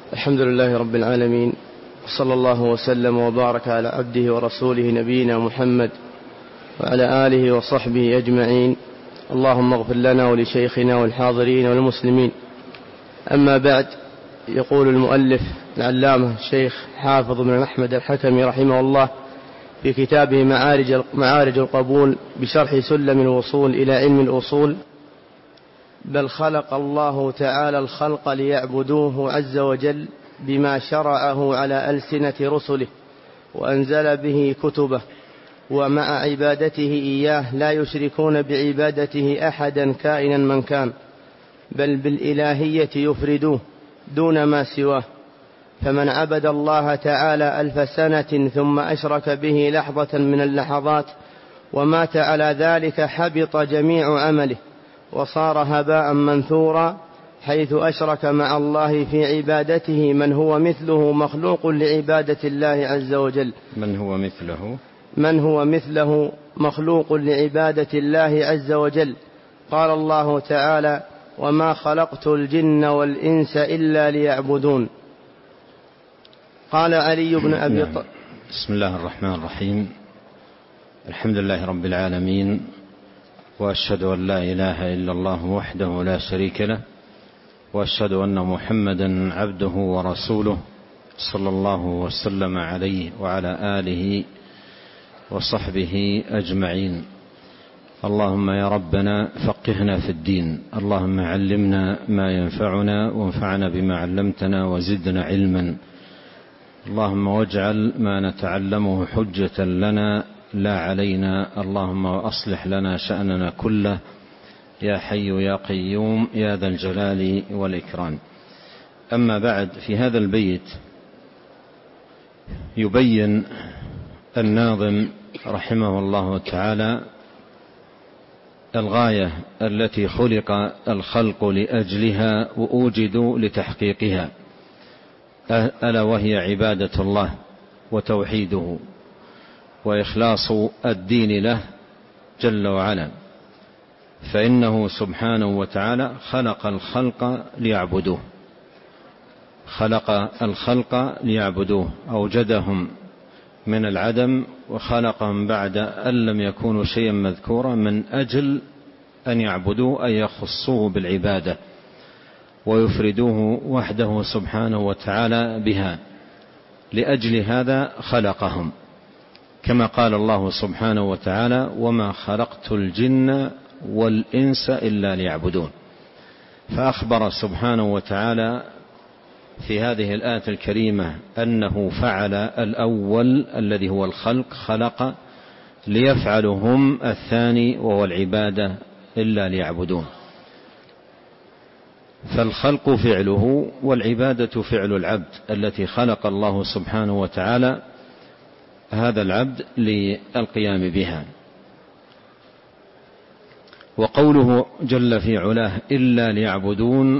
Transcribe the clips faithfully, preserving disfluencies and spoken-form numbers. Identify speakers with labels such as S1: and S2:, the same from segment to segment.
S1: الحمد لله رب العالمين، وصلى الله وسلم وبارك على عبده ورسوله نبينا محمد وعلى آله وصحبه أجمعين. اللهم اغفر لنا ولشيخنا والحاضرين والمسلمين. أما بعد، يقول المؤلف العلامة الشيخ حافظ بن أحمد الحكمي رحمه الله في كتابه معارج, معارج القبول بشرح سلم الوصول إلى علم الأصول: بل خلق الله تعالى الخلق ليعبدوه عز وجل بما شرعه على ألسنة رسله، وأنزل به كتبه، ومع عبادته إياه لا يشركون بعبادته أحدا كائنا من كان، بل بالإلهية يفردوه دون ما سواه. فمن عبد الله تعالى ألف سنة ثم أشرك به لحظة من اللحظات ومات على ذلك حبط جميع عمله وصار هباء منثورا، حيث أشرك مع الله في عبادته من هو مثله مخلوق لعبادة الله عز وجل.
S2: من هو مثله
S1: من هو مثله مخلوق لعبادة الله عز وجل. قال الله تعالى: وما خلقت الجن والإنس إلا ليعبدون. قال علي بن أبي طالب:
S2: بسم الله الرحمن الرحيم. الحمد لله رب العالمين، وأشهد أن لا إله إلا الله وحده لا شريك له، وأشهد أن محمدا عبده ورسوله صلى الله وسلم عليه وعلى آله وصحبه أجمعين. اللهم يا ربنا فقهنا في الدين، اللهم علمنا ما ينفعنا وانفعنا بما علمتنا وزدنا علما. اللهم واجعل ما نتعلمه حجة لنا لا علينا. اللهم وأصلح لنا شأننا كله يا حي يا قيوم يا ذا الجلال والإكرام. أما بعد، في هذا البيت يبين الناظم رحمه الله تعالى الغاية التي خلق الخلق لأجلها وأوجدوا لتحقيقها، ألا وهي عبادة الله وتوحيده وإخلاص الدين له جل وعلا. فإنه سبحانه وتعالى خلق الخلق ليعبدوه، خلق الخلق ليعبدوه، أوجدهم من العدم وخلقهم بعد أن لم يكونوا شيئا مذكورا من أجل أن يعبدوه، أن يخصوه بالعبادة ويفردوه وحده سبحانه وتعالى بها. لأجل هذا خلقهم، كما قال الله سبحانه وتعالى: وما خلقت الجن والإنس إلا ليعبدون. فأخبر سبحانه وتعالى في هذه الآية الكريمة أنه فعل الأول الذي هو الخلق، خلق، ليفعلهم الثاني وهو العبادة إلا ليعبدون. فالخلق فعله والعبادة فعل العبد التي خلق الله سبحانه وتعالى هذا العبد للقيام بها. وقوله جل في علاه إلا ليعبدون،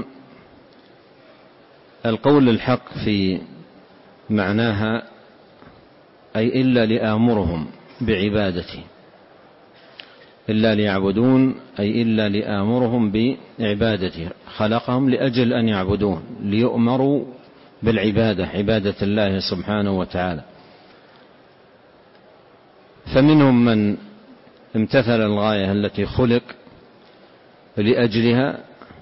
S2: القول الحق في معناها أي إلا لآمرهم بعبادته، إلا ليعبدون أي إلا لآمرهم بعبادته. خلقهم لأجل أن يعبدون، ليؤمروا بالعبادة، عبادة الله سبحانه وتعالى. فمنهم من امتثل الغاية التي خلق لأجلها،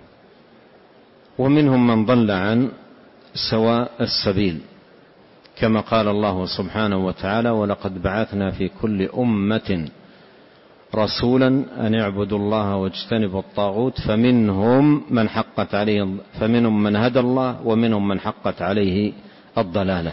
S2: ومنهم من ضل عن سواء السبيل، كما قال الله سبحانه وتعالى: ولقد بعثنا في كل أمة رسولا أن يعبدوا الله واجتنبوا الطاغوت فمنهم من حقت عليه فمنهم من هدى الله ومنهم من حقت عليه الضلالة.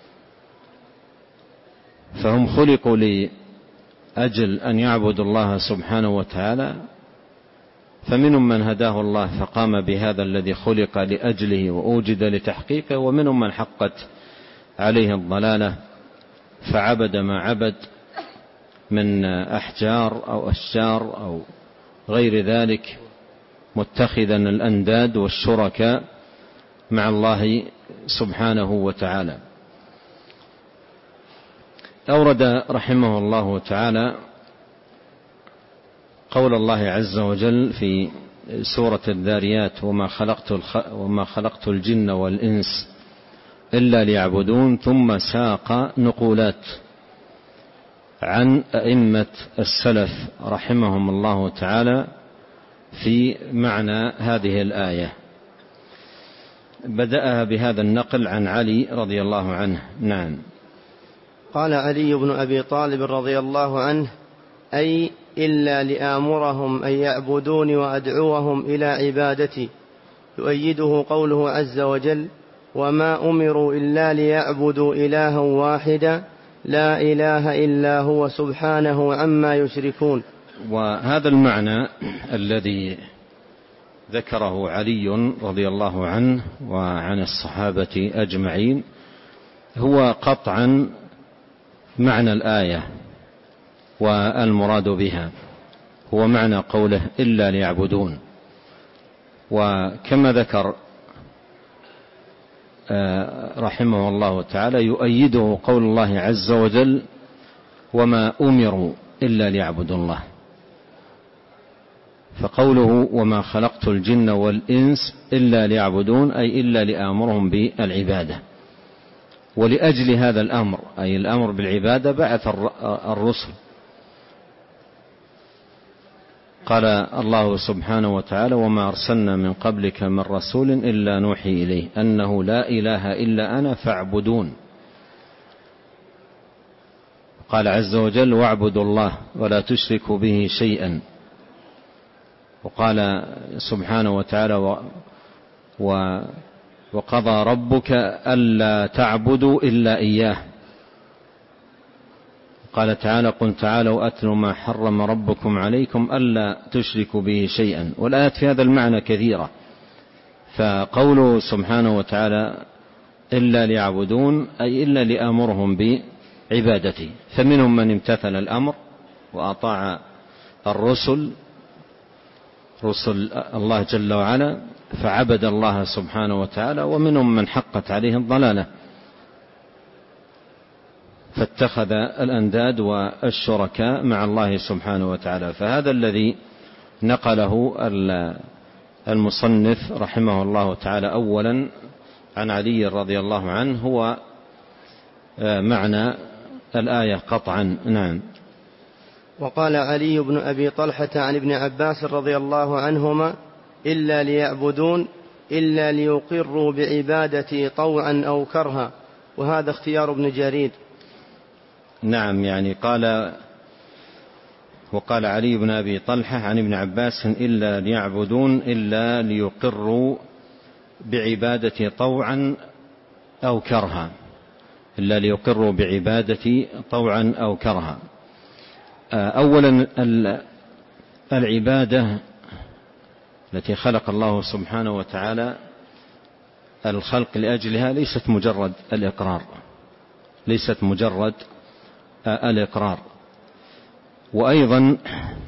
S2: فهم خلقوا لأجل أن يعبدوا الله سبحانه وتعالى، فمنهم من هداه الله فقام بهذا الذي خلق لأجله وأوجد لتحقيقه، ومنهم من حقت عليه الضلالة فعبد ما عبد من أحجار أو أشجار أو غير ذلك، متخذا الأنداد والشركاء مع الله سبحانه وتعالى. أورد رحمه الله تعالى قول الله عز وجل في سورة الذاريات: وما خلقت, الخ... وما خلقت الجن والإنس إلا ليعبدون، ثم ساق نقولات عن أئمة السلف رحمهم الله تعالى في معنى هذه الآية. بدأها بهذا النقل عن علي رضي الله عنه. نعم.
S1: قال علي بن أبي طالب رضي الله عنه: أي إلا لآمرهم أن يعبدوني وأدعوهم إلى عبادتي. يؤيده قوله عز وجل: وما أمروا إلا ليعبدوا إلها واحدا لا إله إلا هو سبحانه عما يشركون.
S2: وهذا المعنى الذي ذكره علي رضي الله عنه وعن الصحابة أجمعين هو قطعا معنى الآية، والمراد بها هو معنى قوله إلا ليعبدون. وكما ذكر رحمه الله تعالى يؤيده قول الله عز وجل: وما أمروا إلا ليعبدوا الله. فقوله وما خلقت الجن والإنس إلا ليعبدون أي إلا لآمرهم بالعبادة. ولأجل هذا الأمر أي الأمر بالعبادة بعث الرسل. قال الله سبحانه وتعالى: وما أرسلنا من قبلك من رسول إلا نوحي إليه أنه لا إله إلا أنا فاعبدون. قال عز وجل: واعبدوا الله ولا تشركوا به شيئا. وقال سبحانه وتعالى: و و وقضى ربك ألا تعبدوا إلا إياه. قال تعالى: قل تعالوا أتلوا ما حرم ربكم عليكم ألا تشركوا به شيئا. والآيات في هذا المعنى كثيرة. فقوله سبحانه وتعالى إلا ليعبدون أي إلا لآمرهم بعبادتي، فمنهم من امتثل الأمر وأطاع الرسل رسل الله جل وعلا فعبد الله سبحانه وتعالى، ومنهم من حقت عليه الضلالة فاتخذ الأنداد والشركاء مع الله سبحانه وتعالى. فهذا الذي نقله المصنف رحمه الله تعالى أولا عن علي رضي الله عنه هو معنى الآية قطعا. نعم.
S1: وقال علي بن أبي طلحة عن ابن عباس رضي الله عنهما: إلا ليعبدون إلا ليقروا بعبادتي طوعا أو كرها. وهذا اختيار ابن جرير.
S2: نعم، يعني قال وقال علي بن أبي طلحة عن ابن عباس: إلا ليعبدون إلا ليقروا بعبادتي طوعا أو كرها، إلا ليقروا بعبادتي طوعا أو كرها. أولا العبادة التي خلق الله سبحانه وتعالى الخلق لأجلها ليست مجرد الإقرار، ليست مجرد الإقرار. وأيضا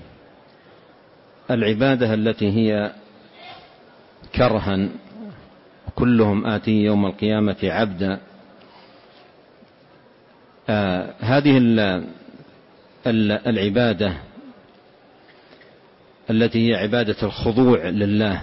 S2: العبادة التي هي كرها، كلهم آتي يوم القيامة عبدا، آه هذه العبادة التي هي عبادة الخضوع لله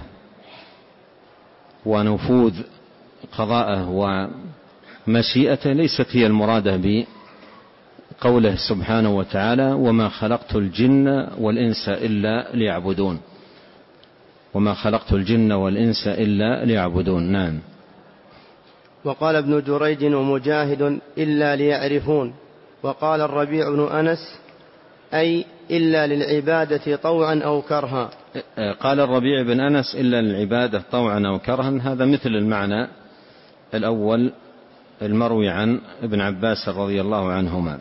S2: ونفوذ قضاءه ومشيئته ليست هي المرادة بقوله سبحانه وتعالى: وما خلقت الجن والإنس إلا ليعبدون. وما خلقت الجن والإنس إلا ليعبدون. نعم.
S1: وقال ابن جريج ومجاهد: إلا ليعرفون. وقال الربيع بن أنس: أي إلا للعبادة طوعا أو كرها.
S2: قال الربيع بن أنس: إلا للعبادة طوعا أو كرها. هذا مثل المعنى الأول المروي عن ابن عباس رضي الله عنهما.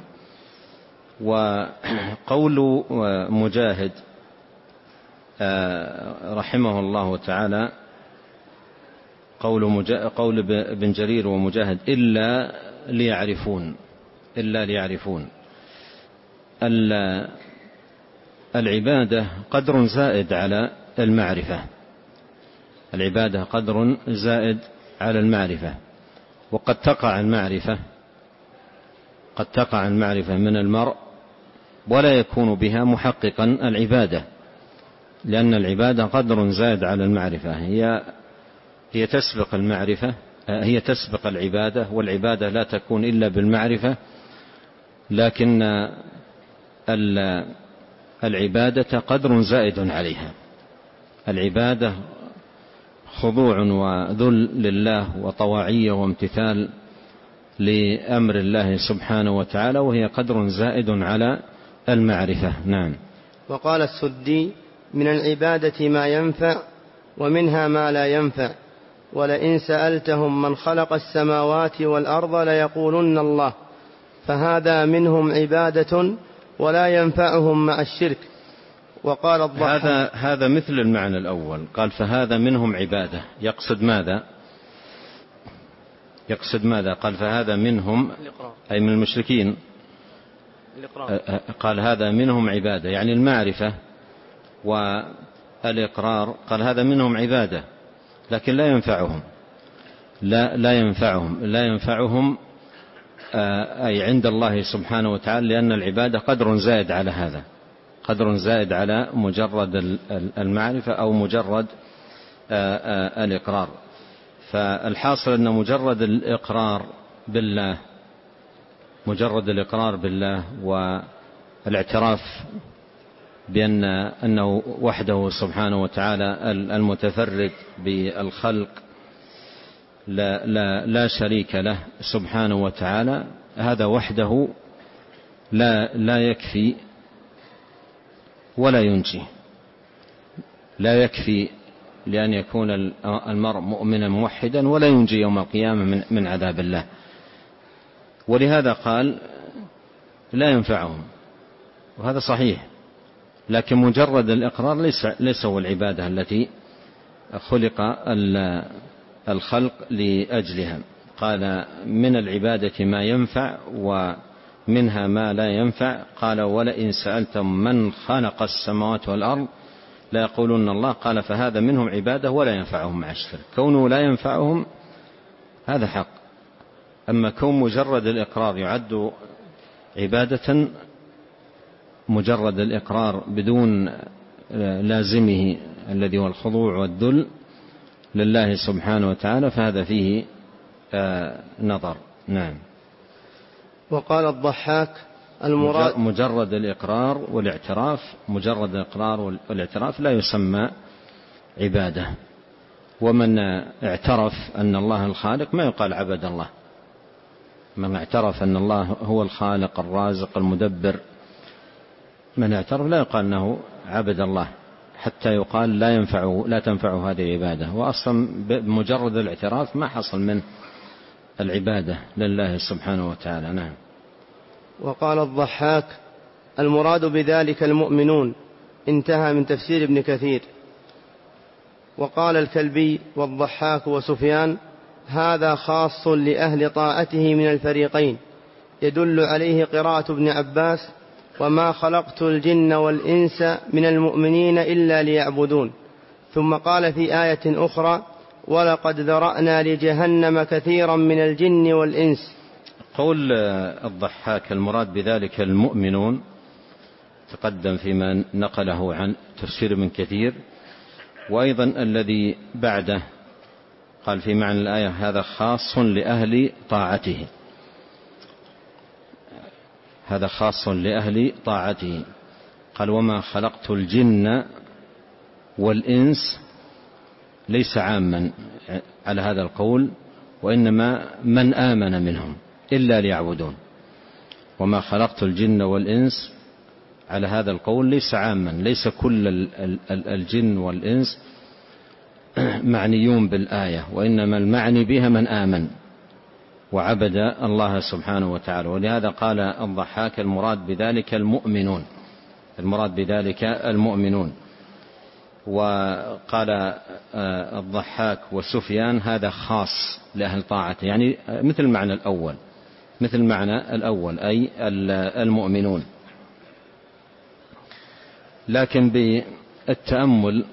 S2: وقول مجاهد رحمه الله تعالى قول, مجا... قول ابن جرير ومجاهد: إلا ليعرفون، إلا ليعرفون. العبادة قدر زائد على المعرفة، العبادة قدر زائد على المعرفة. وقد تقع المعرفة قد تقع المعرفة من المرء ولا يكون بها محققا العبادة، لأن العبادة قدر زائد على المعرفة، هي هي تسبق المعرفة هي تسبق العبادة، والعبادة لا تكون إلا بالمعرفة، لكن العبادة قدر زائد عليها. العبادة خضوع وذل لله وطواعية وامتثال لأمر الله سبحانه وتعالى، وهي قدر زائد على المعرفة. نعم.
S1: وقال السدي: من العبادة ما ينفع ومنها ما لا ينفع، ولئن سألتهم من خلق السماوات والأرض ليقولن الله، فهذا منهم عبادة ولا ينفعهم مع الشرك. وقال الضحاك:
S2: هذا هذا مثل المعنى الأول، قال فهذا منهم عبادة، يقصد ماذا؟ يقصد ماذا؟ قال فهذا منهم أي من المشركين، قال هذا منهم عبادة يعني المعرفة والإقرار، قال هذا منهم عبادة لكن لا ينفعهم، لا لا ينفعهم لا ينفعهم أي عند الله سبحانه وتعالى، لأن العبادة قدر زائد على هذا، قدر زائد على مجرد المعرفة أو مجرد الإقرار. فالحاصل أن مجرد الإقرار بالله مجرد الإقرار بالله والاعتراف بأن أنه وحده سبحانه وتعالى المتفرد بالخلق لا, لا, لا شريك له سبحانه وتعالى، هذا وحده لا, لا يكفي ولا ينجي، لا يكفي لأن يكون المرء مؤمنا موحدا، ولا ينجي يوم القيامة من عذاب الله. ولهذا قال لا ينفعهم، وهذا صحيح، لكن مجرد الإقرار ليس, ليس هو العبادة التي خلق الخلق لأجلها. قال من العبادة ما ينفع ومنها ما لا ينفع. قال ولئن سألتم من خلق السماوات والأرض لا يقولون الله، قال فهذا منهم عبادة ولا ينفعهم مع الشرك. كونه لا ينفعهم هذا حق، أما كون مجرد الإقرار يعد عبادة، مجرد الإقرار بدون لازمه الذي هو الخضوع والذل لله سبحانه وتعالى، فهذا فيه نظر. نعم.
S1: وقال الضحاك: المراد
S2: مجرد الإقرار والاعتراف، مجرد الإقرار والاعتراف لا يسمى عبادة. ومن اعترف أن الله الخالق ما يقال عبد الله، من اعترف أن الله هو الخالق الرازق المدبر، من اعترف لا يقال أنه عبد الله، حتى يقال لا ينفع لا تنفع هذه العبادة، وأصلا بمجرد الاعتراف ما حصل من العبادة لله سبحانه وتعالى. نعم.
S1: وقال الضحاك: المراد بذلك المؤمنون. انتهى من تفسير ابن كثير. وقال الكلبي والضحاك وسفيان: هذا خاص لأهل طاعته من الفريقين، يدل عليه قراءة ابن عباس: وما خلقت الجن والإنس من المؤمنين إلا ليعبدون. ثم قال في آية أخرى: ولقد ذرأنا لجهنم كثيرا من الجن والإنس.
S2: قول الضحاك المراد بذلك المؤمنون تقدم فيما نقله عن تفسير ابن كثير، وأيضا الذي بعده قال في معنى الآية هذا خاص لأهل طاعته، هذا خاص لأهل طاعته. قال وما خلقت الجن والإنس ليس عاما على هذا القول، وإنما من آمن منهم إلا ليعبدون. وما خلقت الجن والإنس على هذا القول ليس عاما، ليس كل الجن والإنس معنيون بالآية، وإنما المعني بها من آمن وعبد الله سبحانه وتعالى. ولهذا قال الضحاك المراد بذلك المؤمنون، المراد بذلك المؤمنون. وقال الضحاك وسفيان هذا خاص لأهل طاعته، يعني مثل المعنى الأول، مثل المعنى الأول أي المؤمنون. لكن بالتأمل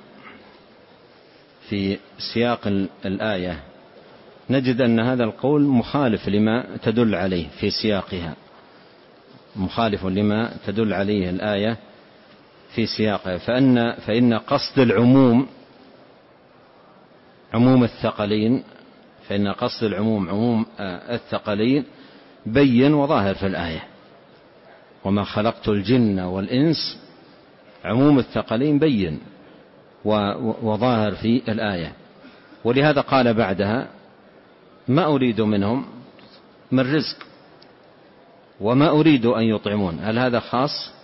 S2: في سياق الآية نجد أن هذا القول مخالف لما تدل عليه في سياقها، مخالف لما تدل عليه الآية في سياقها. فإن, فإن قصد العموم عموم الثقلين، فإن قصد العموم عموم الثقلين بين وظاهر في الآية. وما خلقت الجن والإنس عموم الثقلين بين وظاهر في الآية. ولهذا قال بعدها ما أريد منهم من رزق وما أريد أن يطعمون. هل هذا خاص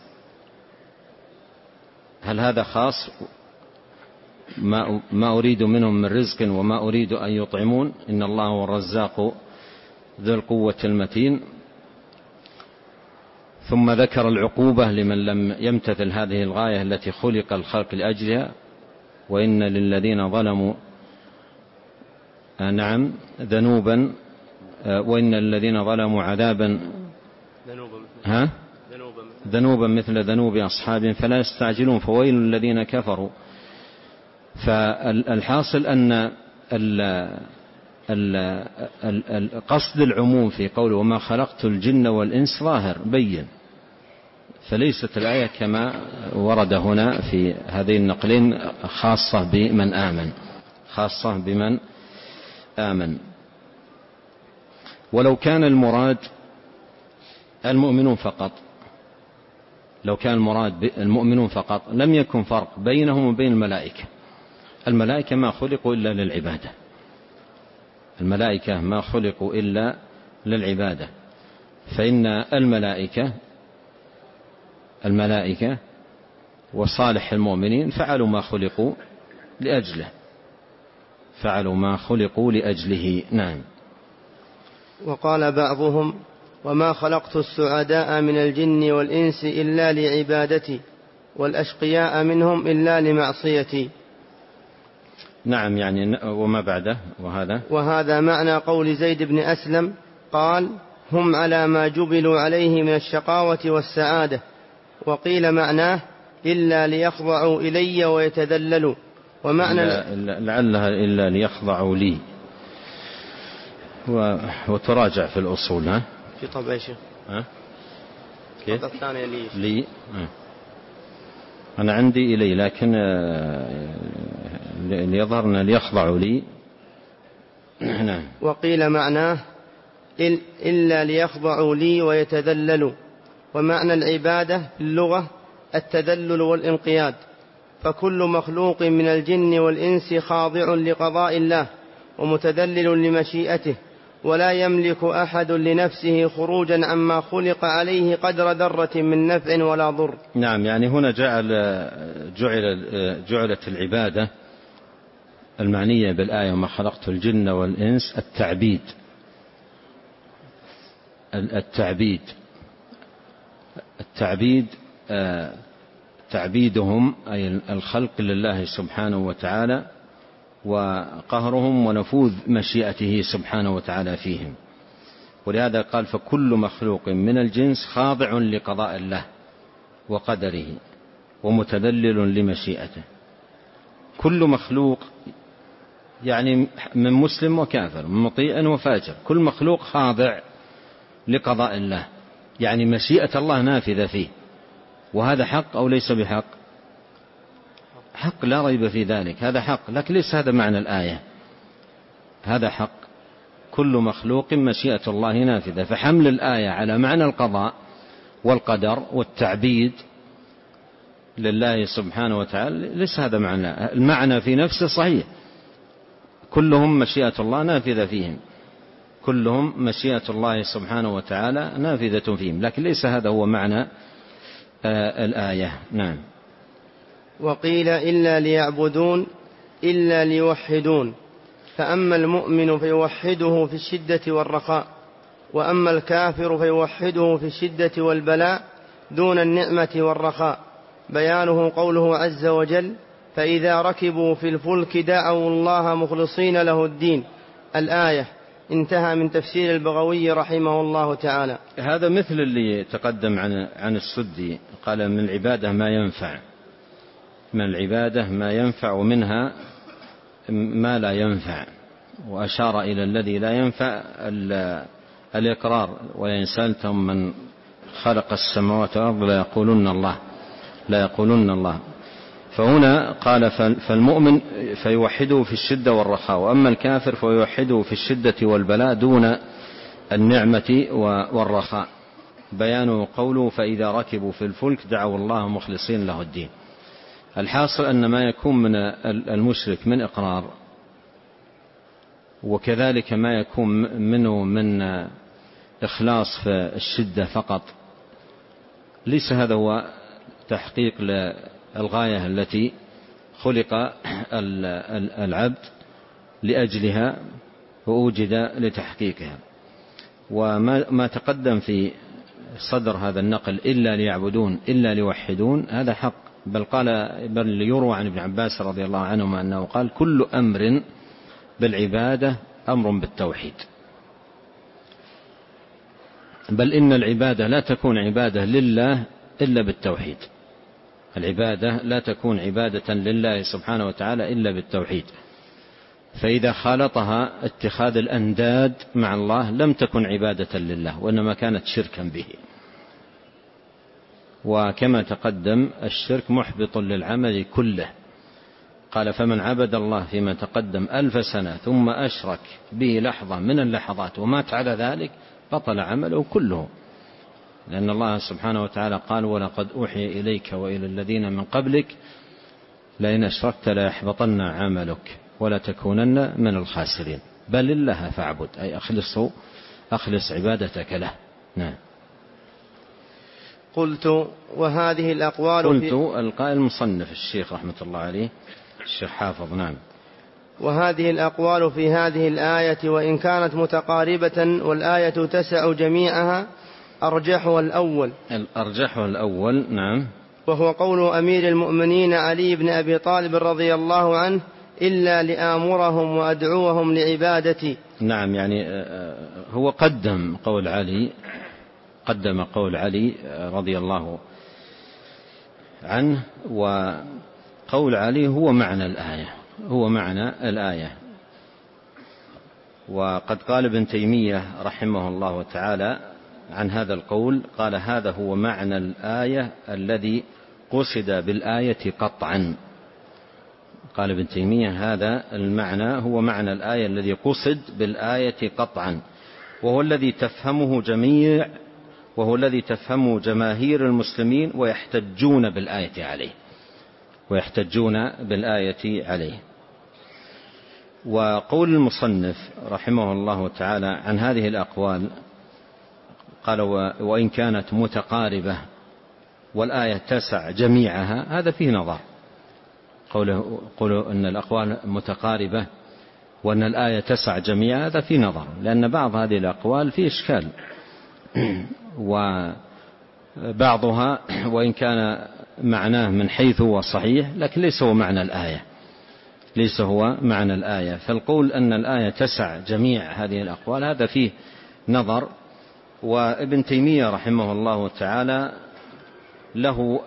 S2: هل هذا خاص ما, ما أريد منهم من رزق وما أريد أن يطعمون؟ إن الله هو الرزاق ذو القوة المتين. ثم ذكر العقوبة لمن لم يمتثل هذه الغاية التي خلق الخلق لأجلها. وإن للذين ظلموا نعم ذنوبا وإن للذين ظلموا عذابا ها ذنوبا مثل ذنوب أصحاب فلا يستعجلون فويل للذين كفروا. فالحاصل أن قصد العموم في قوله وما خلقت الجن والإنس ظاهر بين، فليست الآية كما ورد هنا في هذين النقلين خاصة بمن آمن خاصة بمن آمن. ولو كان المراد المؤمنون فقط لو كان المراد المؤمنون فقط لم يكن فرق بينهم وبين الملائكة. الملائكة ما خلقوا إلا للعبادة الملائكة ما خلقوا إلا للعبادة فإن الملائكة الملائكة وصالح المؤمنين فعلوا ما خلقوا لأجله فعلوا ما خلقوا لأجله. نعم.
S1: وقال بعضهم وما خلقت السعداء من الجن والإنس إلا لعبادتي والأشقياء منهم إلا لمعصيتي.
S2: نعم يعني وما بعده وهذا
S1: وهذا معنى قول زيد بن أسلم قال هم على ما جبلوا عليه من الشقاوة والسعادة. وقيل معناه إلا ليخضعوا إلي ويتذللوا. ومعنى
S2: لعلها إلا ليخضعوا لي وتراجع في الأصول. ها
S1: في طبع يا شيخ
S2: ها كيف
S1: الثانية لي,
S2: لي. ها. أنا عندي إلي لكن ليظهرنا ليخضعوا لي. نعم.
S1: وقيل معناه إلا ليخضعوا لي ويتذللوا. ومعنى العبادة في اللغة التذلل والانقياد. فكل مخلوق من الجن والإنس خاضع لقضاء الله ومتذلل لمشيئته ولا يملك أحد لنفسه خروجا عما خلق عليه قدر ذرة من نفع ولا ضر.
S2: نعم يعني هنا جعل جعل جعلت العبادة المعنية بالآية وما خلقت الجن والإنس التعبيد التعبيد التعبيد تعبيدهم أي الخلق لله سبحانه وتعالى وقهرهم ونفوذ مشيئته سبحانه وتعالى فيهم. ولهذا قال فكل مخلوق من الجنس خاضع لقضاء الله وقدره ومتذلل لمشيئته. كل مخلوق يعني من مسلم وكافر من مطيع وفاجر كل مخلوق خاضع لقضاء الله يعني مشيئة الله نافذة فيه. وهذا حق أو ليس بحق؟ حق لا ريب في ذلك هذا حق لكن ليس هذا معنى الآية. هذا حق كل مخلوق مشيئة الله نافذة. فحمل الآية على معنى القضاء والقدر والتعبيد لله سبحانه وتعالى ليس هذا معنى. المعنى في نفسه صحيح كلهم مشيئة الله نافذة فيهم كلهم مشيئة الله سبحانه وتعالى نافذة فيهم لكن ليس هذا هو معنى آه الآية. نعم.
S1: وقيل إلا ليعبدون إلا ليوحدون. فأما المؤمن فيوحده في الشدة والرخاء وأما الكافر فيوحده في الشدة والبلاء دون النعمة والرخاء. بيانه قوله عز وجل فإذا ركبوا في الفلك دعوا الله مخلصين له الدين. الآية. انتهى من تفسير البغوي رحمه الله تعالى.
S2: هذا مثل اللي تقدم عن عن السدي قال من العبادة ما ينفع من العبادة ما ينفع ومنها ما لا ينفع. وأشار إلى الذي لا ينفع الإقرار وإن سألتم من خلق السماوات والأرض لا يقولون الله لا يقولون الله. فهنا قال فالمؤمن فيوحده في الشدة والرخاء، وأما الكافر فيوحده في الشدة والبلاء دون النعمة والرخاء. بيانه قوله فإذا ركبوا في الفلك دعوا الله مخلصين له الدين. الحاصل أن ما يكون من المشرك من إقرار، وكذلك ما يكون منه من إخلاص في الشدة فقط، ليس هذا هو تحقيق للغاية التي خلق العبد لأجلها وأوجد لتحقيقها. وما تقدم في صدر هذا النقل إلا ليعبدون إلا ليوحدون هذا حق، بل قال بل يروى عن ابن عباس رضي الله عنهما أنه قال كل أمر بالعبادة أمر بالتوحيد، بل إن العبادة لا تكون عبادة لله إلا بالتوحيد. العبادة لا تكون عبادة لله سبحانه وتعالى إلا بالتوحيد، فإذا خالطها اتخاذ الأنداد مع الله لم تكن عبادة لله، وإنما كانت شركا به. وكما تقدم الشرك محبط للعمل كله، قال فمن عبد الله فيما تقدم ألف سنة ثم أشرك به لحظة من اللحظات ومات على ذلك بطل عمله كله، لأن الله سبحانه وتعالى قال ولقد أوحي إليك وإلى الذين من قبلك لئن أشركت ليحبطن عملك ولا تكونن من الخاسرين. بل الله فاعبد، أي أخلص أخلص عبادتك له. نعم.
S1: قلت وهذه الأقوال
S2: قلت القائل المصنف الشيخ رحمة الله عليه الشيخ حافظ. نعم.
S1: وهذه الأقوال في هذه الآية وإن كانت متقاربة والآية تسع جميعها أرجحها الأول
S2: أرجحها الأول. نعم.
S1: وهو قول أمير المؤمنين علي بن أبي طالب رضي الله عنه إلا لآمرهم وأدعوهم لعبادتي.
S2: نعم، يعني هو قدم قول علي قدم قول علي رضي الله عنه، وقول علي هو معنى الآية هو معنى الآية. وقد قال ابن تيمية رحمه الله تعالى عن هذا القول، قال هذا هو معنى الآية الذي قصد بالآية قطعا. قال ابن تيمية هذا المعنى هو معنى الآية الذي قصد بالآية قطعا، وهو الذي تفهمه جميع وهو الذي تفهمه جماهير المسلمين ويحتجون بالآية عليه ويحتجون بالآية عليه. وقول المصنف رحمه الله تعالى عن هذه الأقوال قال وإن كانت متقاربة والآية تسع جميعها، هذا فيه نظر. قوله قوله أن الأقوال متقاربة وأن الآية تسع جميعها، هذا فيه نظر، لأن بعض هذه الأقوال فيه إشكال، وبعضها وإن كان معناه من حيث هو صحيح لكن ليس هو معنى الآية ليس هو معنى الآية. فالقول أن الآية تسع جميع هذه الأقوال هذا فيه نظر. وابن تيمية رحمه الله تعالى له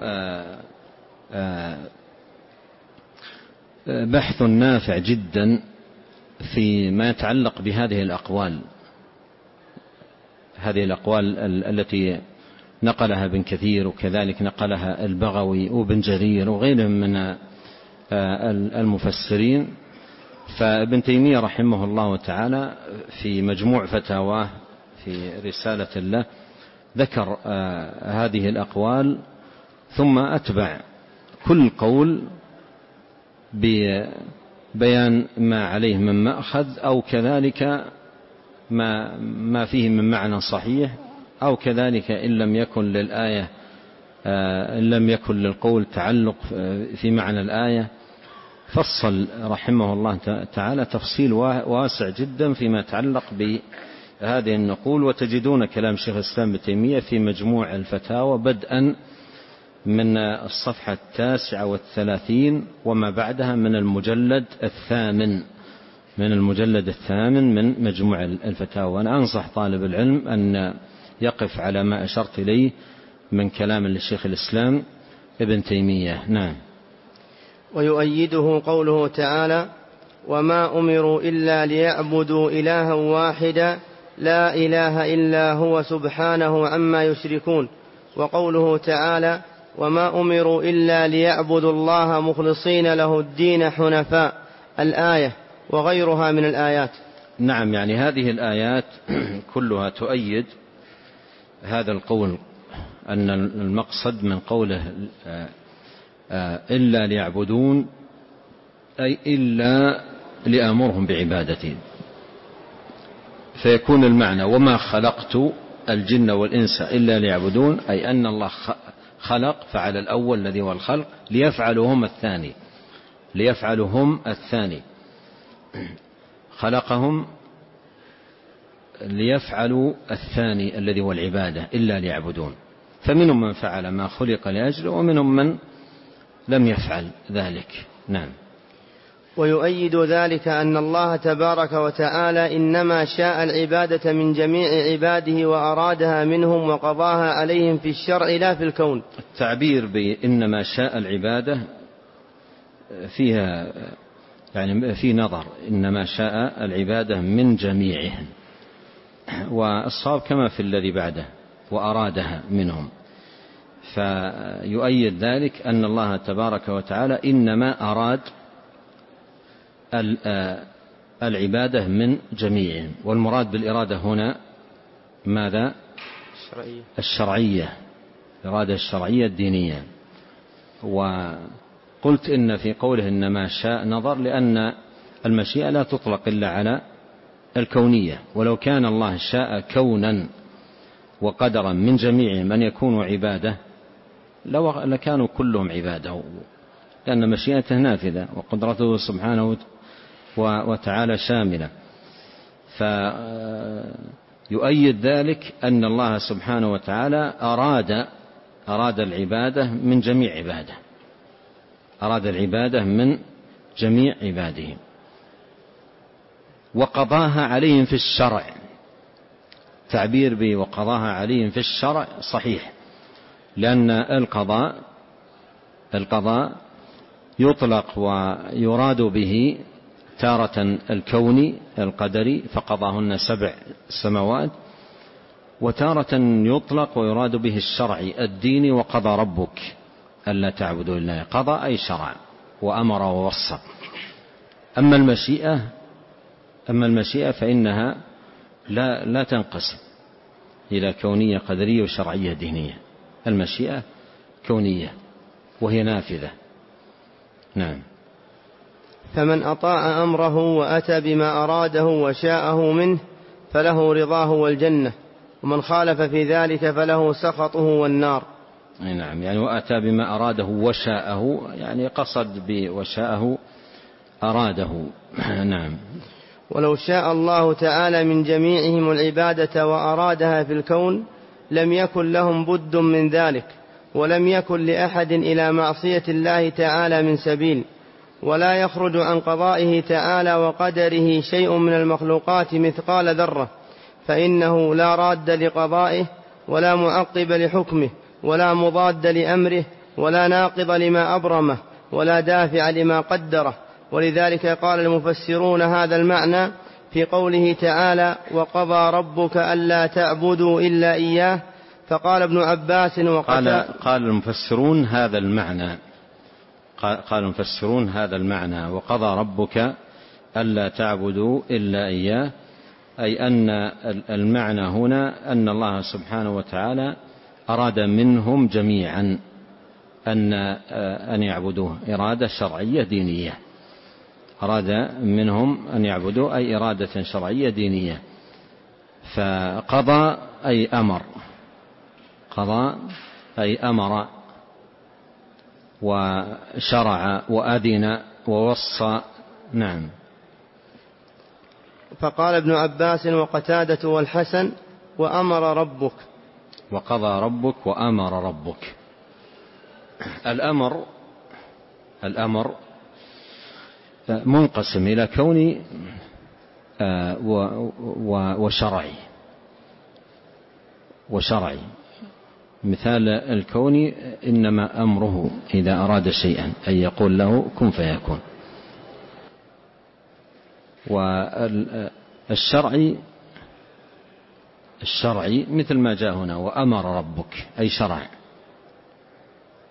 S2: بحث نافع جدا فيما يتعلق بهذه الأقوال هذه الأقوال التي نقلها ابن كثير، وكذلك نقلها البغوي وابن جرير وغيرهم من المفسرين. فابن تيمية رحمه الله تعالى في مجموع فتاواه في رسالة له ذكر هذه الأقوال، ثم أتبع كل قول ببيان ما عليه من مأخذ، أو كذلك ما ما فيه من معنى صحيح، أو كذلك إن لم يكن للآية إن لم يكن للقول تعلق في معنى الآية، فصل رحمه الله تعالى تفصيل واسع جدا فيما يتعلق بهذه النقول. وتجدون كلام شيخ الإسلام ابن تيمية في مجموع الفتاوى بدءا من الصفحة التاسعة والثلاثين وما بعدها من المجلد الثامن من المجلد الثامن من مجموع الفتاوى. وأنا أنصح طالب العلم أن يقف على ما أشرت إليه من كلام للشيخ الإسلام ابن تيمية. نعم.
S1: ويؤيده قوله تعالى وما أمروا إلا ليعبدوا إلها واحدا لا إله إلا هو سبحانه عما يشركون. وقوله تعالى وما أمروا إلا ليعبدوا الله مخلصين له الدين حنفاء، الآية وغيرها من الآيات.
S2: نعم، يعني هذه الآيات كلها تؤيد هذا القول، أن المقصد من قوله إلا ليعبدون أي إلا لأمرهم بعبادته، فيكون المعنى وما خلقت الجن والإنس إلا ليعبدون، أي أن الله خلق فعل الأول الذي هو الخلق ليفعلوا هم الثاني ليفعلوا هم الثاني خلقهم ليفعلوا الثاني الذي هو العبادة إلا ليعبدون، فمنهم من فعل ما خلق لأجله ومنهم من لم يفعل ذلك. نعم.
S1: ويؤيد ذلك أن الله تبارك وتعالى إنما شاء العبادة من جميع عباده وأرادها منهم وقضاها عليهم في الشرع لا في الكون.
S2: التعبير بإنما شاء العبادة فيها يعني في نظر، إنما شاء العبادة من جميعهم، والصواب كما في الذي بعده وأرادها منهم، فيؤيد ذلك أن الله تبارك وتعالى إنما أراد العبادة من جميعهم، والمراد بالإرادة هنا ماذا؟
S1: الشرعية
S2: الشرعية الإرادة الشرعية الدينية. وقلت إن في قوله إنما شاء نظر، لأن المشيئة لا تطلق إلا على الكونية، ولو كان الله شاء كونا وقدرا من جميعهم من يكونوا عبادة لكانوا كلهم عبادة، لأن مشيئته نافذة وقدرته سبحانه وتعالى شاملة. فيؤيد ذلك أن الله سبحانه وتعالى أراد أراد العبادة من جميع عباده أراد العبادة من جميع عباده وقضاها عليهم في الشرع. تعبير به وقضاها عليهم في الشرع صحيح، لأن القضاء القضاء يطلق ويراد به تارة الكوني القدري فقضاهن سبع سماوات، وتارة يطلق ويراد به الشرعي الديني وقضى ربك ألا تعبدوا إلا إياه، قضى أي شرع وأمر ووصى. أما المشيئة أما المشيئة فإنها لا لا تنقسم إلى كونية قدرية وشرعية دينية، المشيئة كونية وهي نافذة. نعم.
S1: فمن أطاع أمره وأتى بما أراده وشاءه منه فله رضاه والجنة، ومن خالف في ذلك فله سخطه والنار.
S2: نعم، يعني وأتى بما أراده وشاءه، يعني قصد بوشاءه أراده. نعم.
S1: ولو شاء الله تعالى من جميعهم العبادة وأرادها في الكون لم يكن لهم بد من ذلك، ولم يكن لأحد إلى معصية الله تعالى من سبيل، ولا يخرج عن قضائه تعالى وقدره شيء من المخلوقات مثقال ذرة، فإنه لا راد لقضائه ولا معقب لحكمه ولا مضاد لأمره ولا ناقض لما أبرمه ولا دافع لما قدره. ولذلك قال المفسرون هذا المعنى في قوله تعالى وقضى ربك ألا تعبدوا إلا إياه. فقال ابن عباس
S2: قال, قال المفسرون هذا المعنى قال المفسرون هذا المعنى وقضى ربك ألا تعبدوا إلا إياه، أي أن المعنى هنا أن الله سبحانه وتعالى أراد منهم جميعا أن أن يعبدوه إرادة شرعية دينية، أراد منهم أن يعبدوه أي إرادة شرعية دينية. فقضى أي أمر قضى أي أمر وشرع وأذن ووصى. نعم.
S1: فقال ابن عباس وقتادة والحسن وأمر ربك،
S2: وقضى ربك وأمر ربك. الأمر الأمر منقسم إلى كوني وشرعي وشرعي. مثال الكوني إنما أمره إذا أراد شيئا أن يقول له كن فيكون. والشرعي الشرعي مثل ما جاء هنا وأمر ربك أي شرع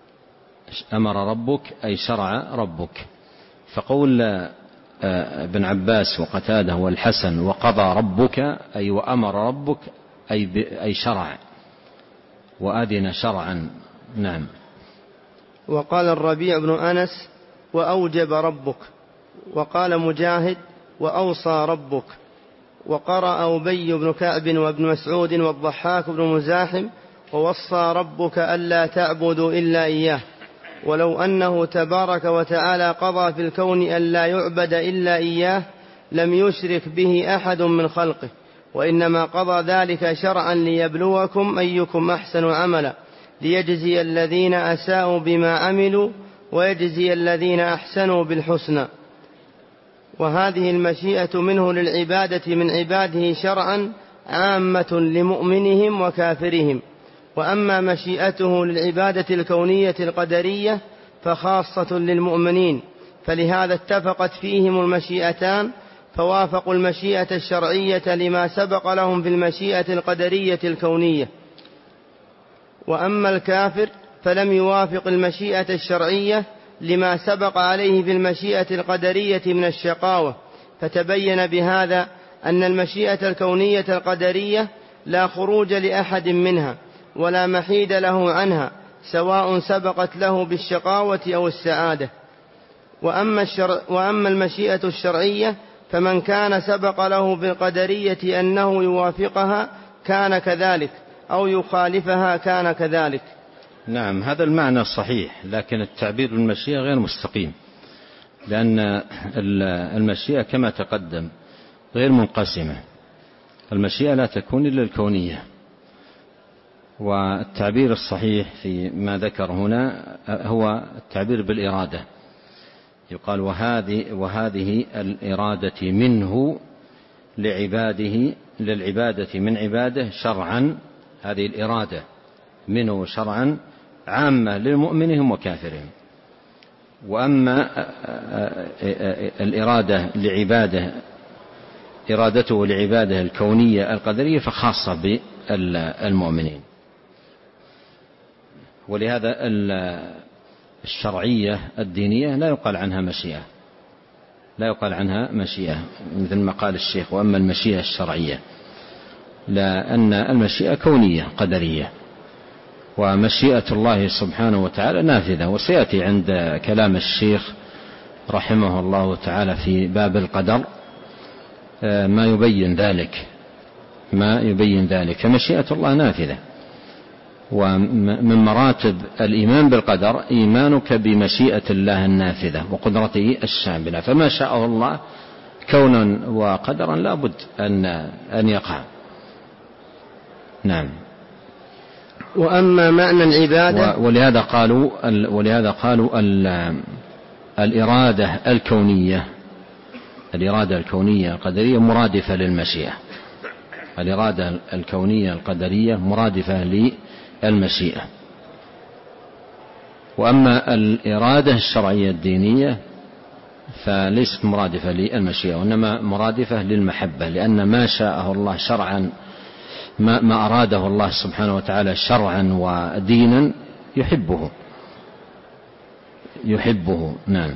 S2: أمر ربك أي شرع ربك. فقول ابن عباس وقتاده والحسن وقضى ربك أي وأمر ربك أي, أي شرع وأذن شرعا. نعم.
S1: وقال الربيع بن أنس وأوجب ربك. وقال مجاهد وأوصى ربك. وقرأ أبي بن كعب وابن مسعود والضحاك بن مزاحم ووصى ربك ألا تعبدوا إلا إياه، ولو أنه تبارك وتعالى قضى في الكون ألا يعبد إلا إياه لم يشرك به أحد من خلقه، وإنما قضى ذلك شرعا ليبلوكم أيكم أحسن عملا ليجزي الذين أساءوا بما عملوا ويجزي الذين أحسنوا بالحسنى. وهذه المشيئة منه للعبادة من عباده شرعا عامة لمؤمنهم وكافرهم، وأما مشيئته للعبادة الكونية القدرية فخاصة للمؤمنين، فلهذا اتفقت فيهم المشيئتان فوافقوا المشيئة الشرعية لما سبق لهم في المشيئة القدرية الكونية. وأما الكافر فلم يوافق المشيئة الشرعية لما سبق عليه في المشيئة القدرية من الشقاوة، فتبين بهذا أن المشيئة الكونية القدرية لا خروج لأحد منها ولا محيد له عنها، سواء سبقت له بالشقاوة أو السعادة. وأما, الشر... وأما المشيئة الشرعية فمن كان سبق له بالقدرية أنه يوافقها كان كذلك أو يخالفها كان كذلك.
S2: نعم، هذا المعنى صحيح، لكن التعبير بالمشيئة غير مستقيم، لأن المشيئة كما تقدم غير منقسمة، المشيئة لا تكون إلا الكونية، والتعبير الصحيح في ما ذكر هنا هو التعبير بالإرادة. يقال وهذه, وهذه الإرادة منه لعباده للعبادة من عباده شرعا، هذه الإرادة منه شرعا عامة للمؤمنهم وكافرهم. وأما الإرادة لعباده إرادته لعباده الكونية القدرية فخاصة بالمؤمنين. ولهذا الشرعية الدينية لا يقال عنها مشيئة، لا يقال عنها مشيئة مثل ما قال الشيخ وأما المشيئة الشرعية، لأن المشيئة كونية قدرية، ومشيئة الله سبحانه وتعالى نافذة. وسيأتي عند كلام الشيخ رحمه الله تعالى في باب القدر ما يبين ذلك ما يبين ذلك فمشيئة الله نافذة. ومن مراتب الإيمان بالقدر إيمانك بمشيئة الله النافذة وقدرته الشاملة، فما شاءه الله كونا وقدرا لا بد أن أن يقع. نعم.
S1: وأما معنى العبادة
S2: ولهذا قالوا ولهذا قالوا الإرادة الكونية الإرادة الكونية القدرية مرادفة للمشيئة، الإرادة الكونية القدرية مرادفة للمشيئة. وأما الإرادة الشرعية الدينية فليست مرادفة للمشيئة، وإنما مرادفة للمحبة، لأن ما شاءه الله شرعا ما, ما أراده الله سبحانه وتعالى شرعا ودينا يحبه يحبه نعم.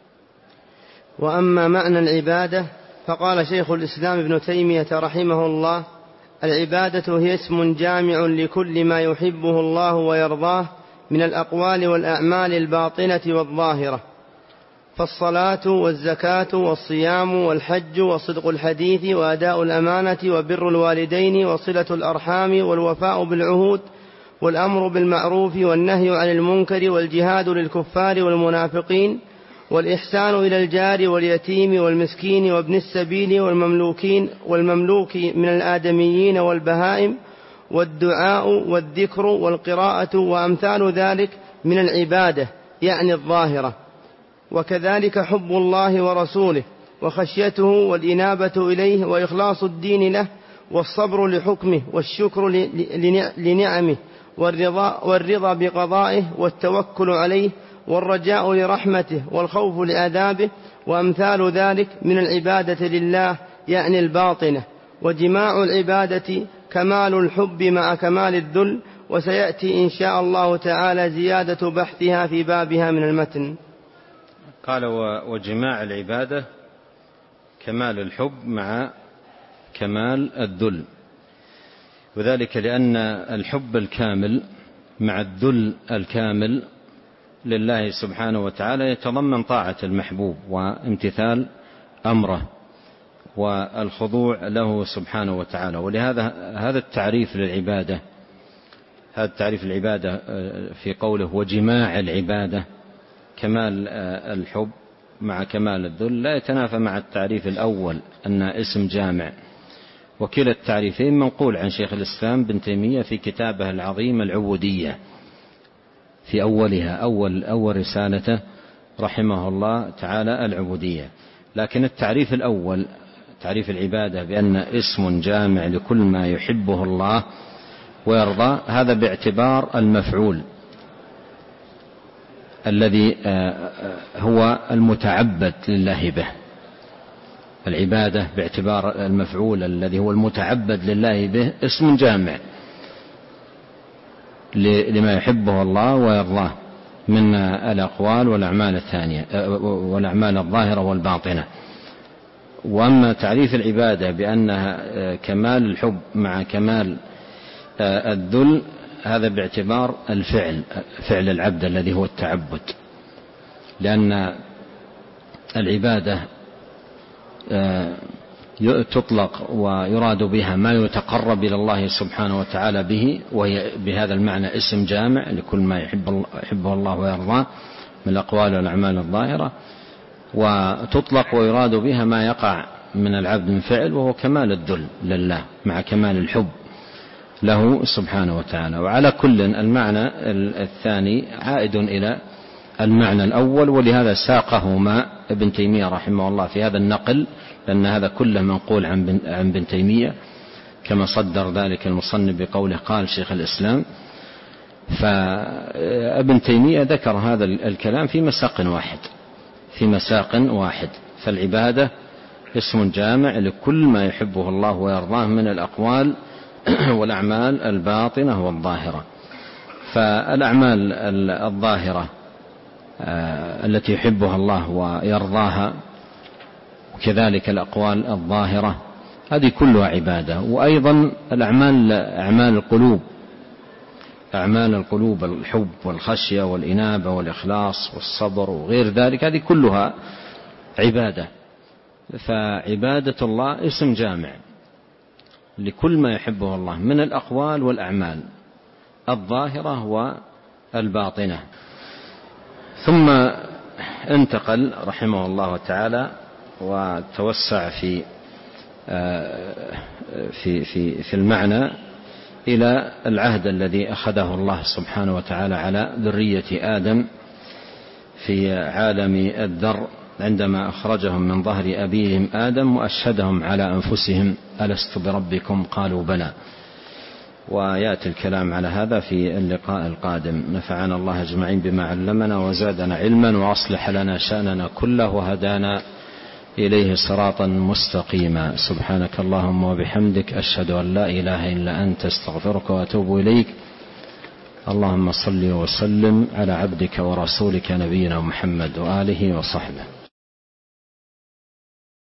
S1: وأما معنى العبادة فقال شيخ الإسلام ابن تيمية رحمه الله: العبادة هي اسم جامع لكل ما يحبه الله ويرضاه من الأقوال والأعمال الباطنة والظاهرة، فالصلاة والزكاة والصيام والحج وصدق الحديث وأداء الأمانة وبر الوالدين وصلة الأرحام والوفاء بالعهود والأمر بالمعروف والنهي عن المنكر والجهاد للكفار والمنافقين والإحسان إلى الجار واليتيم والمسكين وابن السبيل والمملوكين والمملوك من الآدميين والبهائم والدعاء والذكر والقراءة وأمثال ذلك من العبادة يعني الظاهرة. وكذلك حب الله ورسوله وخشيته والإنابة إليه وإخلاص الدين له والصبر لحكمه والشكر لنعمه والرضا, والرضا بقضائه والتوكل عليه والرجاء لرحمته والخوف لعذابه وأمثال ذلك من العبادة لله يعني الباطنة. وجماع العبادة كمال الحب مع كمال الذل وسيأتي إن شاء الله تعالى زيادة بحثها في بابها من المتن.
S2: قال: وجماع العبادة كمال الحب مع كمال الذل، وذلك لأن الحب الكامل مع الذل الكامل لله سبحانه وتعالى يتضمن طاعة المحبوب وامتثال أمره والخضوع له سبحانه وتعالى. ولهذا هذا التعريف للعبادة هذا التعريف للعبادة في قوله وجماع العبادة كمال الحب مع كمال الذل لا يتنافى مع التعريف الأول أن اسم جامع، وكلا التعريفين منقول عن شيخ الإسلام بن تيمية في كتابه العظيم العبودية في أولها أول, أول رسالته رحمه الله تعالى العبودية. لكن التعريف الأول تعريف العبادة بأن اسم جامع لكل ما يحبه الله ويرضى، هذا باعتبار المفعول الذي هو المتعبد لله به. العبادة باعتبار المفعول الذي هو المتعبد لله به اسم جامع لما يحبه الله ويرضاه من الأقوال والأعمال الثانية والأعمال الظاهرة والباطنة. وأما تعريف العبادة بأنها كمال الحب مع كمال الذل، هذا باعتبار الفعل فعل العبد الذي هو التعبد، لأن العبادة تطلق ويراد بها ما يتقرب إلى الله سبحانه وتعالى به، وهي بهذا المعنى اسم جامع لكل ما يحبه الله ويرضاه من الأقوال والأعمال الظاهرة، وتطلق ويراد بها ما يقع من العبد من فعل وهو كمال الذل لله مع كمال الحب له سبحانه وتعالى. وعلى كل المعنى الثاني عائد إلى المعنى الأول، ولهذا ساقهما ابن تيمية رحمه الله في هذا النقل، لأن هذا كله منقول عن ابن تيمية كما صدر ذلك المصنف بقوله قال شيخ الإسلام. فابن تيمية ذكر هذا الكلام في مساق واحد في مساق واحد فالعبادة اسم جامع لكل ما يحبه الله ويرضاه من الأقوال والأعمال الباطنة والظاهرة. فالأعمال الظاهرة التي يحبها الله ويرضاها وكذلك الأقوال الظاهرة هذه كلها عبادة. وأيضا الأعمال أعمال القلوب أعمال القلوب الحب والخشية والإنابة والإخلاص والصبر وغير ذلك هذه كلها عبادة. فعبادة الله اسم جامع لكل ما يحبه الله من الأقوال والأعمال الظاهرة والباطنة. ثم انتقل رحمه الله تعالى وتوسع في في في في المعنى إلى العهد الذي أخذه الله سبحانه وتعالى على ذرية آدم في عالم الذر عندما أخرجهم من ظهر أبيهم آدم وأشهدهم على أنفسهم ألست بربكم قالوا بلى. ويأتي الكلام على هذا في اللقاء القادم. نفعنا الله أجمعين بما علمنا وزادنا علما وأصلح لنا شأننا كله وهدانا إليه صراطا مستقيما. سبحانك اللهم وبحمدك أشهد أن لا إله إلا أنت استغفرك وأتوب إليك. اللهم صل وسلم على عبدك ورسولك نبينا محمد وآله وصحبه.